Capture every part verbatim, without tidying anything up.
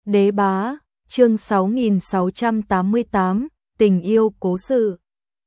Đế bá, chương sáu nghìn sáu trăm tám mươi tám, tình yêu cố sự.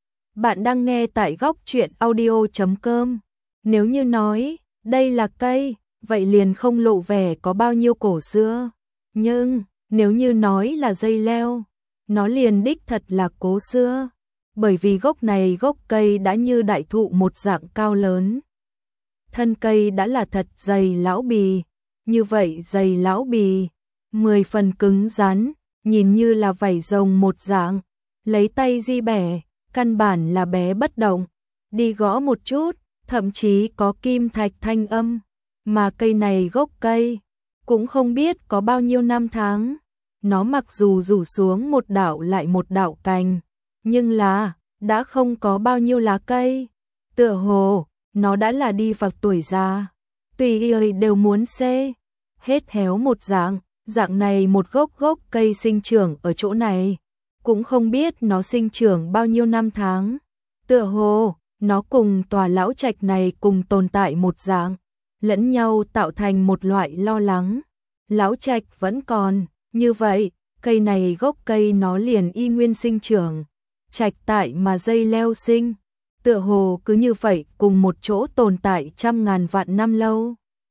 Bạn đang nghe tại góc truyện audio chấm com. Nếu như nói, đây là cây, vậy liền không lộ vẻ có bao nhiêu cổ xưa. Nhưng, nếu như nói là dây leo, nó liền đích thật là cố xưa. Bởi vì gốc này gốc cây đã như đại thụ một dạng cao lớn. Thân cây đã là thật dày lão bì, như vậy dày lão bì, mười phần cứng rắn, nhìn như là vảy rồng một dạng, lấy tay di bẻ, căn bản là bé bất động, đi gõ một chút, thậm chí có kim thạch thanh âm, mà cây này gốc cây, cũng không biết có bao nhiêu năm tháng, nó mặc dù rủ xuống một đạo lại một đạo cành, nhưng là, đã không có bao nhiêu lá cây, tựa hồ, nó đã là đi vào tuổi già, tùy ơi đều muốn xê, hết héo một dạng. Dạng này một gốc gốc cây sinh trưởng ở chỗ này, cũng không biết nó sinh trưởng bao nhiêu năm tháng. Tựa hồ, nó cùng tòa lão trạch này cùng tồn tại một dạng, lẫn nhau tạo thành một loại lo lắng. Lão trạch vẫn còn, như vậy, cây này gốc cây nó liền y nguyên sinh trưởng. Trạch tại mà dây leo sinh, tựa hồ cứ như vậy cùng một chỗ tồn tại trăm ngàn vạn năm lâu.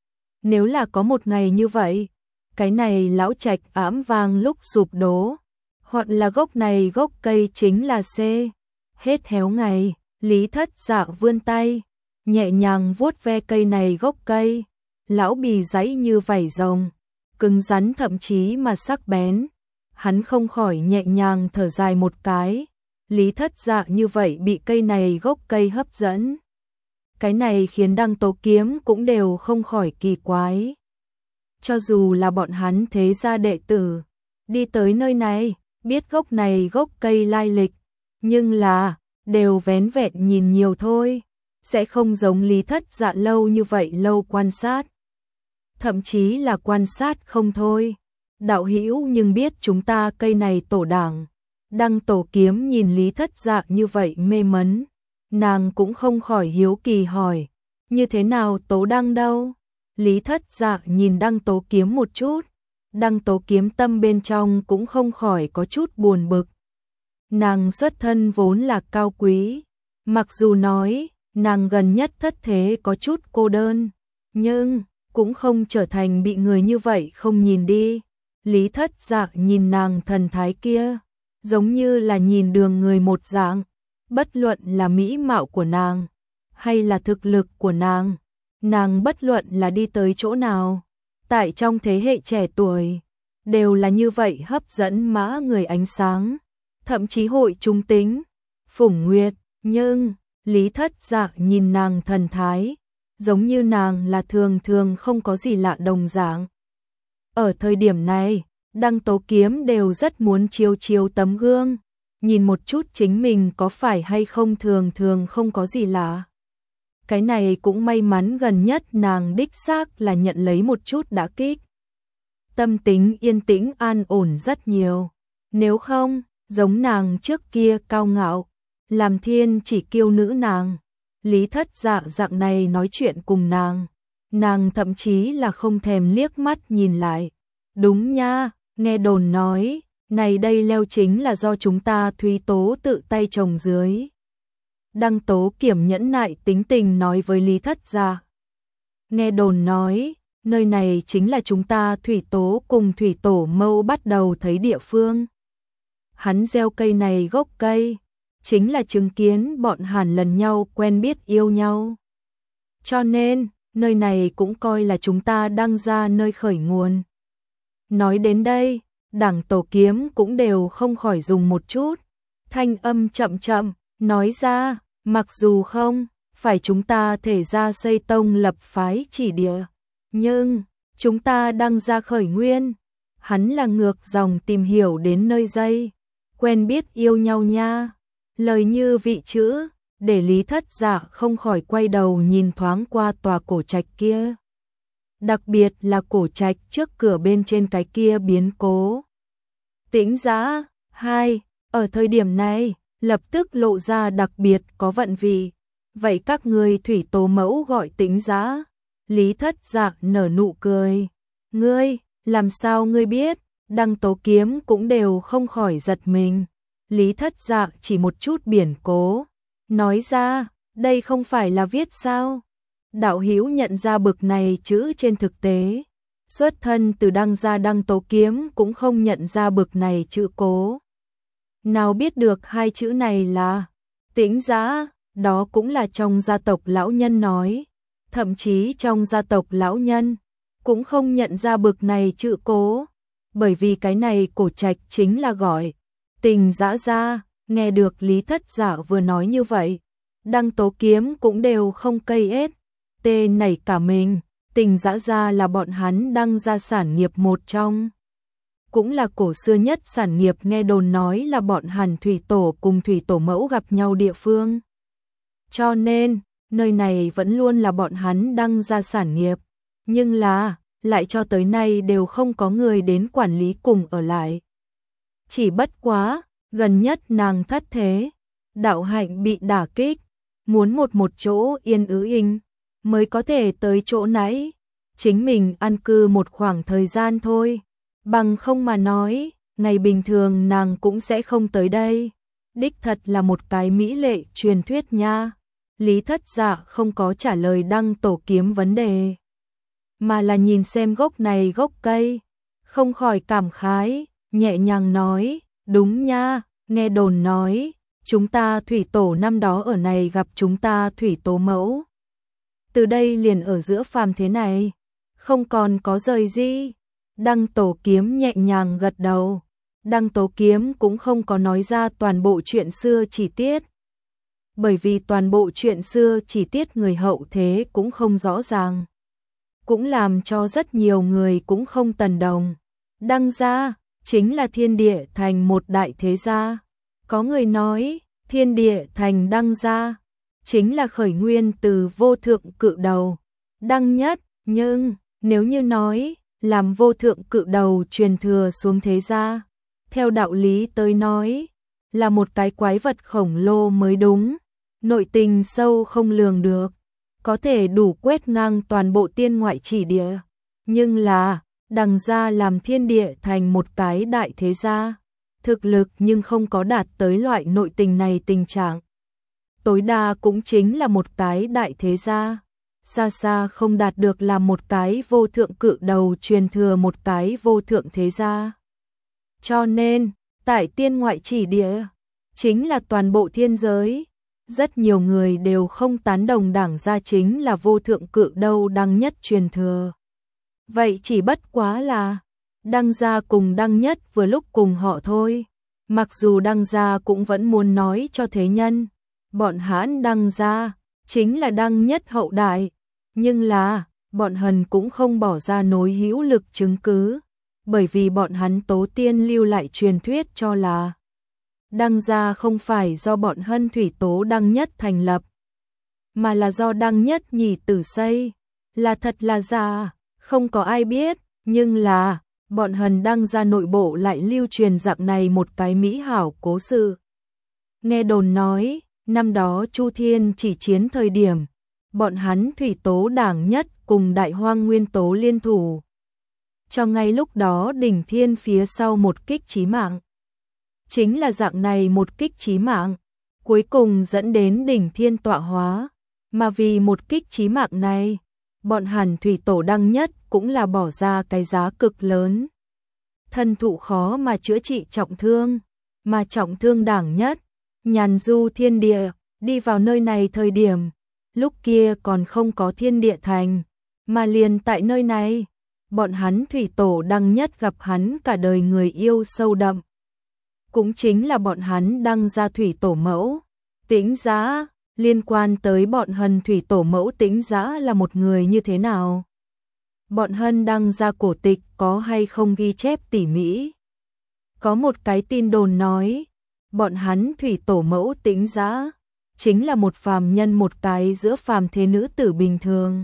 Nếu là có một ngày như vậy, cái này lão trạch ảm vang lúc sụp đổ, hoặc là gốc này gốc cây chính là C. Hết héo ngày, Lý Thất Dạ vươn tay, nhẹ nhàng vuốt ve cây này gốc cây, lão bì giãy như vảy rồng, cứng rắn thậm chí mà sắc bén. Hắn không khỏi nhẹ nhàng thở dài một cái, Lý Thất Dạ như vậy bị cây này gốc cây hấp dẫn. Cái này khiến Đăng Tố Kiếm cũng đều không khỏi kỳ quái. Cho dù là bọn hắn thế gia đệ tử, đi tới nơi này, biết gốc này gốc cây lai lịch, nhưng là, đều vén vẹn nhìn nhiều thôi, sẽ không giống Lý Thất Dạ lâu như vậy lâu quan sát. Thậm chí là quan sát không thôi. Đạo hữu nhưng biết chúng ta cây này tổ đảng. Đăng Tổ Kiếm nhìn Lý Thất Dạ như vậy mê mẩn, nàng cũng không khỏi hiếu kỳ hỏi, như thế nào Tố Đăng đâu? Lý Thất Dạ nhìn Đăng Tố Kiếm một chút, Đăng Tố Kiếm tâm bên trong cũng không khỏi có chút buồn bực. Nàng xuất thân vốn là cao quý, mặc dù nói, nàng gần nhất thất thế có chút cô đơn, nhưng cũng không trở thành bị người như vậy không nhìn đi. Lý Thất Dạ nhìn nàng thần thái kia, giống như là nhìn đường người một dạng, bất luận là mỹ mạo của nàng, hay là thực lực của nàng. Nàng bất luận là đi tới chỗ nào, tại trong thế hệ trẻ tuổi, đều là như vậy hấp dẫn mã người ánh sáng, thậm chí hội trung tính, phủng nguyệt, nhưng, Lý Thất Dạ nhìn nàng thần thái, giống như nàng là thường thường không có gì lạ đồng dạng. Ở thời điểm này, Đăng Tố Kiếm đều rất muốn chiếu chiếu tấm gương, nhìn một chút chính mình có phải hay không thường thường không có gì lạ. Cái này cũng may mắn gần nhất nàng đích xác là nhận lấy một chút đả kích. Tâm tính yên tĩnh an ổn rất nhiều. Nếu không, giống nàng trước kia cao ngạo, làm thiên chỉ kiêu nữ nàng. Lý Thất Dạ dạng này nói chuyện cùng nàng. Nàng thậm chí là không thèm liếc mắt nhìn lại. Đúng nha, nghe đồn nói, này đây leo chính là do chúng ta Thúy Tố tự tay trồng dưới. Đăng Tố Kiểm nhẫn nại tính tình nói với Lý Thất Dạ. Nghe đồn nói, nơi này chính là chúng ta Thủy Tố cùng Thủy Tổ Mâu bắt đầu thấy địa phương. Hắn gieo cây này gốc cây, chính là chứng kiến bọn Hàn lần nhau quen biết yêu nhau. Cho nên, nơi này cũng coi là chúng ta đang ra nơi khởi nguồn. Nói đến đây, Đảng Tổ Kiếm cũng đều không khỏi dùng một chút, thanh âm chậm chậm, nói ra, mặc dù không, phải chúng ta thể ra xây tông lập phái chỉ địa, nhưng, chúng ta đang ra khởi nguyên, hắn là ngược dòng tìm hiểu đến nơi dây, quen biết yêu nhau nha, lời như vị chữ, để Lý Thất Dạ không khỏi quay đầu nhìn thoáng qua tòa cổ trạch kia. Đặc biệt là cổ trạch trước cửa bên trên cái kia biến cố. Tĩnh Giã, hai, ở thời điểm này, lập tức lộ ra đặc biệt có vận vị. Vậy các người Thủy Tố Mẫu gọi Tĩnh Giã. Lý Thất Dạ nở nụ cười. Ngươi, làm sao ngươi biết? Đăng Tố Kiếm cũng đều không khỏi giật mình. Lý Thất Dạ chỉ một chút biển cố, nói ra, đây không phải là viết sao? Đạo hữu nhận ra bực này chữ trên thực tế, xuất thân từ Đăng gia Đăng Tố Kiếm cũng không nhận ra bực này chữ cố. Nào biết được hai chữ này là Tĩnh Giã, đó cũng là trong gia tộc lão nhân nói, thậm chí trong gia tộc lão nhân cũng không nhận ra bực này chữ cố, bởi vì cái này cổ trạch chính là gọi Tình Giã gia. Nghe được Lý Thất Dạ vừa nói như vậy, Đăng Tố Kiếm cũng đều không cây ết, tê nảy cả mình. Tình Giã gia là bọn hắn Đăng gia sản nghiệp một trong, cũng là cổ xưa nhất sản nghiệp, nghe đồn nói là bọn Hàn thủy tổ cùng thủy tổ mẫu gặp nhau địa phương. Cho nên, nơi này vẫn luôn là bọn hắn Đăng gia sản nghiệp, nhưng là, lại cho tới nay đều không có người đến quản lý cùng ở lại. Chỉ bất quá, gần nhất nàng thất thế, đạo hạnh bị đả kích, muốn một một chỗ yên ứ inh, mới có thể tới chỗ nãy, chính mình an cư một khoảng thời gian thôi, bằng không mà nói, ngày bình thường nàng cũng sẽ không tới đây, đích thật là một cái mỹ lệ truyền thuyết nha. Lý Thất Dạ không có trả lời Đăng Tổ Kiếm vấn đề, mà là nhìn xem gốc này gốc cây, không khỏi cảm khái, nhẹ nhàng nói, đúng nha, nghe đồn nói, chúng ta thủy tổ năm đó ở này gặp chúng ta thủy tố mẫu. Từ đây liền ở giữa phàm thế này, không còn có rời gì. Đăng Tổ Kiếm nhẹ nhàng gật đầu. Đăng Tố Kiếm cũng không có nói ra toàn bộ chuyện xưa chi tiết, bởi vì toàn bộ chuyện xưa chi tiết người hậu thế cũng không rõ ràng, cũng làm cho rất nhiều người cũng không tần đồng. Đăng gia chính là thiên địa thành một đại thế gia. Có người nói, thiên địa thành Đăng gia chính là khởi nguyên từ vô thượng cự đầu, Đăng Nhất, nhưng nếu như nói, làm vô thượng cự đầu truyền thừa xuống thế gia, theo đạo lý tới nói, là một cái quái vật khổng lồ mới đúng, nội tình sâu không lường được, có thể đủ quét ngang toàn bộ tiên ngoại chỉ địa, nhưng là, Đăng gia làm thiên địa thành một cái đại thế gia, thực lực nhưng không có đạt tới loại nội tình này tình trạng. Tối đa cũng chính là một cái đại thế gia, xa xa không đạt được là một cái vô thượng cự đầu truyền thừa một cái vô thượng thế gia. Cho nên, tại tiên ngoại chỉ địa, chính là toàn bộ thiên giới, rất nhiều người đều không tán đồng Đăng gia chính là vô thượng cự đầu Đăng Nhất truyền thừa. Vậy chỉ bất quá là, Đăng gia cùng Đăng Nhất vừa lúc cùng họ thôi, mặc dù Đăng gia cũng vẫn muốn nói cho thế nhân, bọn hắn Đăng gia chính là Đăng Nhất hậu đại, nhưng là, bọn hắn cũng không bỏ ra nối hữu lực chứng cứ, bởi vì bọn hắn tổ tiên lưu lại truyền thuyết cho là Đăng gia không phải do bọn Hân thủy tố Đăng Nhất thành lập, mà là do Đăng Nhất nhị tử xây, là thật là giả, không có ai biết, nhưng là, bọn Hân Đăng gia nội bộ lại lưu truyền dạng này một cái mỹ hảo cố sự. Nghe đồn nói, năm đó Chu Thiên chỉ chiến thời điểm, bọn hắn thủy tố Đảng Nhất cùng Đại Hoang Nguyên Tố liên thủ, cho ngay lúc đó đỉnh thiên phía sau một kích chí mạng. Chính là dạng này một kích chí mạng, cuối cùng dẫn đến đỉnh thiên tọa hóa, mà vì một kích chí mạng này, bọn Hàn thủy tổ Đăng Nhất cũng là bỏ ra cái giá cực lớn. Thân thụ khó mà chữa trị trọng thương, mà trọng thương Đảng Nhất, nhàn du thiên địa, đi vào nơi này thời điểm, lúc kia còn không có thiên địa thành, mà liền tại nơi này, bọn hắn thủy tổ Đăng Nhất gặp hắn cả đời người yêu sâu đậm. Cũng chính là bọn hắn Đăng gia thủy tổ mẫu, Tĩnh Giã, liên quan tới bọn Hân thủy tổ mẫu Tĩnh Giã là một người như thế nào? Bọn Hân Đăng gia cổ tịch có hay không ghi chép tỉ mỉ? Có một cái tin đồn nói, bọn hắn thủy tổ mẫu Tĩnh Giã chính là một phàm nhân, một cái giữa phàm thế nữ tử bình thường.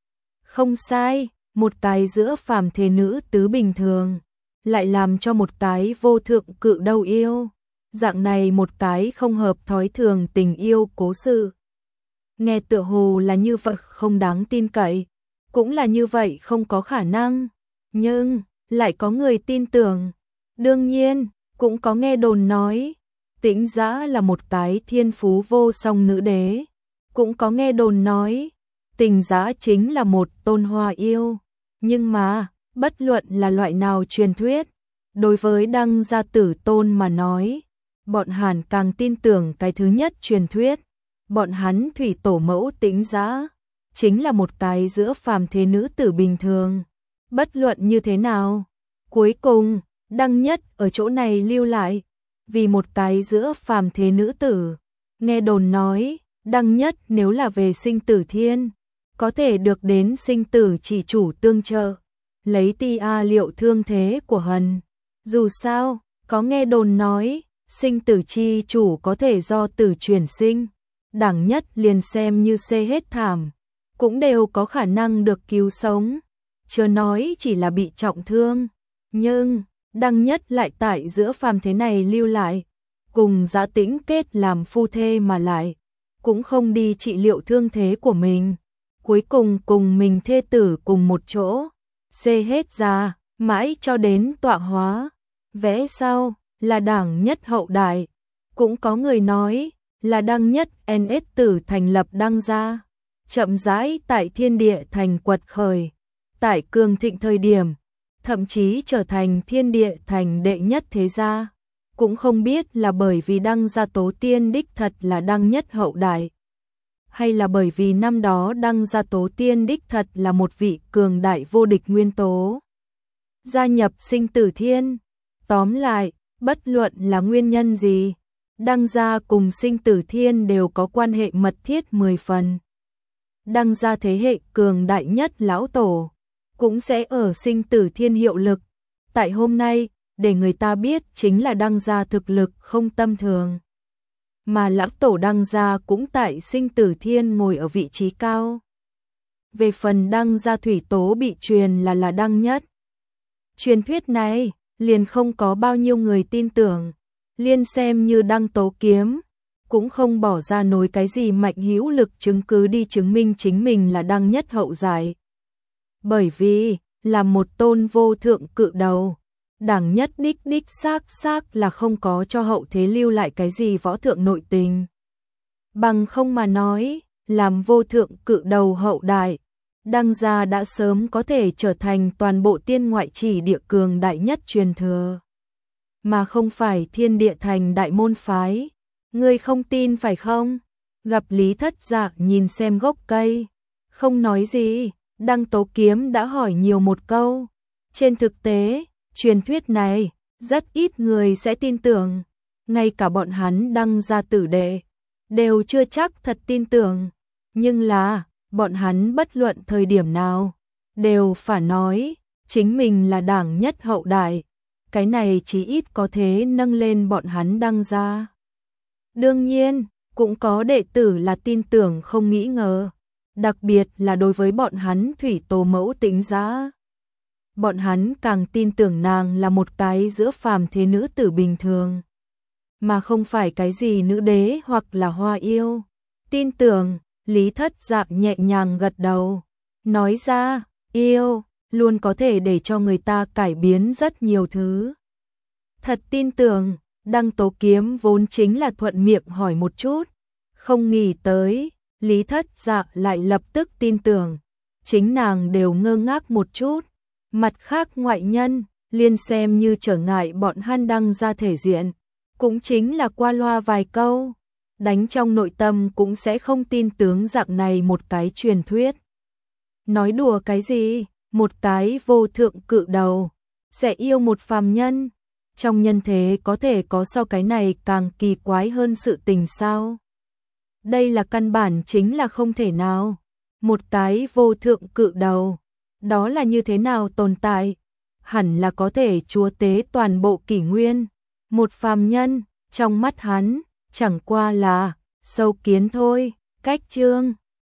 Không sai, một cái giữa phàm thế nữ tứ bình thường, lại làm cho một cái vô thượng cự đầu yêu, dạng này một cái không hợp thói thường tình yêu cố sự. Nghe tựa hồ là như vậy không đáng tin cậy, cũng là như vậy không có khả năng, nhưng lại có người tin tưởng. Đương nhiên, cũng có nghe đồn nói, Tĩnh Dã là một cái thiên phú vô song nữ đế. Cũng có nghe đồn nói, Tĩnh Dã chính là một tôn hoa yêu. Nhưng mà, bất luận là loại nào truyền thuyết, đối với Đăng Gia Tử Tôn mà nói, bọn hắn càng tin tưởng cái thứ nhất truyền thuyết. Bọn hắn thủy tổ mẫu Tĩnh Dã chính là một cái giữa phàm thế nữ tử bình thường. Bất luận như thế nào, cuối cùng, Đăng Nhất ở chỗ này lưu lại, vì một cái giữa phàm thế nữ tử. Nghe đồn nói, Đăng Nhất nếu là về sinh tử thiên, có thể được đến sinh tử chỉ chủ tương trợ, lấy ti a liệu thương thế của Hần. Dù sao, có nghe đồn nói, sinh tử chi chủ có thể do tử chuyển sinh, Đăng Nhất liền xem như xê hết thảm, cũng đều có khả năng được cứu sống, chưa nói chỉ là bị trọng thương. Nhưng, Đăng Nhất lại tại giữa phàm thế này lưu lại, cùng Dã Tĩnh kết làm phu thê mà lại, cũng không đi trị liệu thương thế của mình, cuối cùng cùng mình thê tử cùng một chỗ, xê hết ra, mãi cho đến tọa hóa. Vẽ sau, là Đăng Nhất hậu đại, cũng có người nói, là Đăng Nhất en ét tử thành lập Đăng Gia, chậm rãi tại thiên địa thành quật khởi, tại cường thịnh thời điểm, thậm chí trở thành thiên địa thành đệ nhất thế gia. Cũng không biết là bởi vì Đăng Gia tổ tiên đích thật là Đăng Nhất hậu đại, hay là bởi vì năm đó Đăng Gia tổ tiên đích thật là một vị cường đại vô địch nguyên tố, gia nhập sinh tử thiên. Tóm lại, bất luận là nguyên nhân gì, Đăng Gia cùng sinh tử thiên đều có quan hệ mật thiết mười phần. Đăng Gia thế hệ cường đại nhất lão tổ, cũng sẽ ở sinh tử thiên hiệu lực. Tại hôm nay, để người ta biết chính là Đăng Gia thực lực không tầm thường. Mà lão tổ Đăng Gia cũng tại sinh tử thiên ngồi ở vị trí cao. Về phần Đăng Gia thủy tố bị truyền là là Đăng Nhất. Truyền thuyết này, liền không có bao nhiêu người tin tưởng. Liên xem như Đăng Tố Kiếm, cũng không bỏ ra nổi cái gì mạnh hữu lực chứng cứ đi chứng minh chính mình là Đăng Nhất hậu giải. Bởi vì, là một tôn vô thượng cự đầu, Đăng Nhất đích đích xác xác là không có cho hậu thế lưu lại cái gì võ thượng nội tình. Bằng không mà nói, làm vô thượng cự đầu hậu đại, Đăng Gia đã sớm có thể trở thành toàn bộ tiên ngoại chỉ địa cường đại nhất truyền thừa, mà không phải thiên địa thành đại môn phái. Ngươi không tin phải không? Gặp Lý Thất Dạ nhìn xem gốc cây, không nói gì. Đăng Tố Kiếm đã hỏi nhiều một câu. Trên thực tế, truyền thuyết này, rất ít người sẽ tin tưởng. Ngay cả bọn hắn Đăng Gia tử đệ, đều chưa chắc thật tin tưởng. Nhưng là, bọn hắn bất luận thời điểm nào, đều phải nói, chính mình là Đăng Nhất hậu đại. Cái này chí ít có thế nâng lên bọn hắn Đăng Gia. Đương nhiên, cũng có đệ tử là tin tưởng không nghĩ ngờ. Đặc biệt là đối với bọn hắn thủy tổ mẫu Tĩnh Dã. Bọn hắn càng tin tưởng nàng là một cái giữa phàm thế nữ tử bình thường, mà không phải cái gì nữ đế hoặc là hoa yêu. Tin tưởng, Lý Thất Dạ nhẹ nhàng gật đầu, nói ra, yêu, luôn có thể để cho người ta cải biến rất nhiều thứ. Thật tin tưởng, Đăng Tố Kiếm vốn chính là thuận miệng hỏi một chút, không nghĩ tới, Lý Thất Dạ lại lập tức tin tưởng. Chính nàng đều ngơ ngác một chút. Mặt khác ngoại nhân, liên xem như trở ngại bọn hắn Đăng Gia thể diện, cũng chính là qua loa vài câu, đánh trong nội tâm cũng sẽ không tin tướng dạng này một cái truyền thuyết. Nói đùa cái gì, một cái vô thượng cự đầu, sẽ yêu một phàm nhân. Trong nhân thế có thể có so cái này càng kỳ quái hơn sự tình sao? Đây là căn bản chính là không thể nào. Một cái vô thượng cự đầu, đó là như thế nào tồn tại? Hẳn là có thể chúa tế toàn bộ kỷ nguyên. Một phàm nhân, trong mắt hắn, chẳng qua là sâu kiến thôi. Cách chương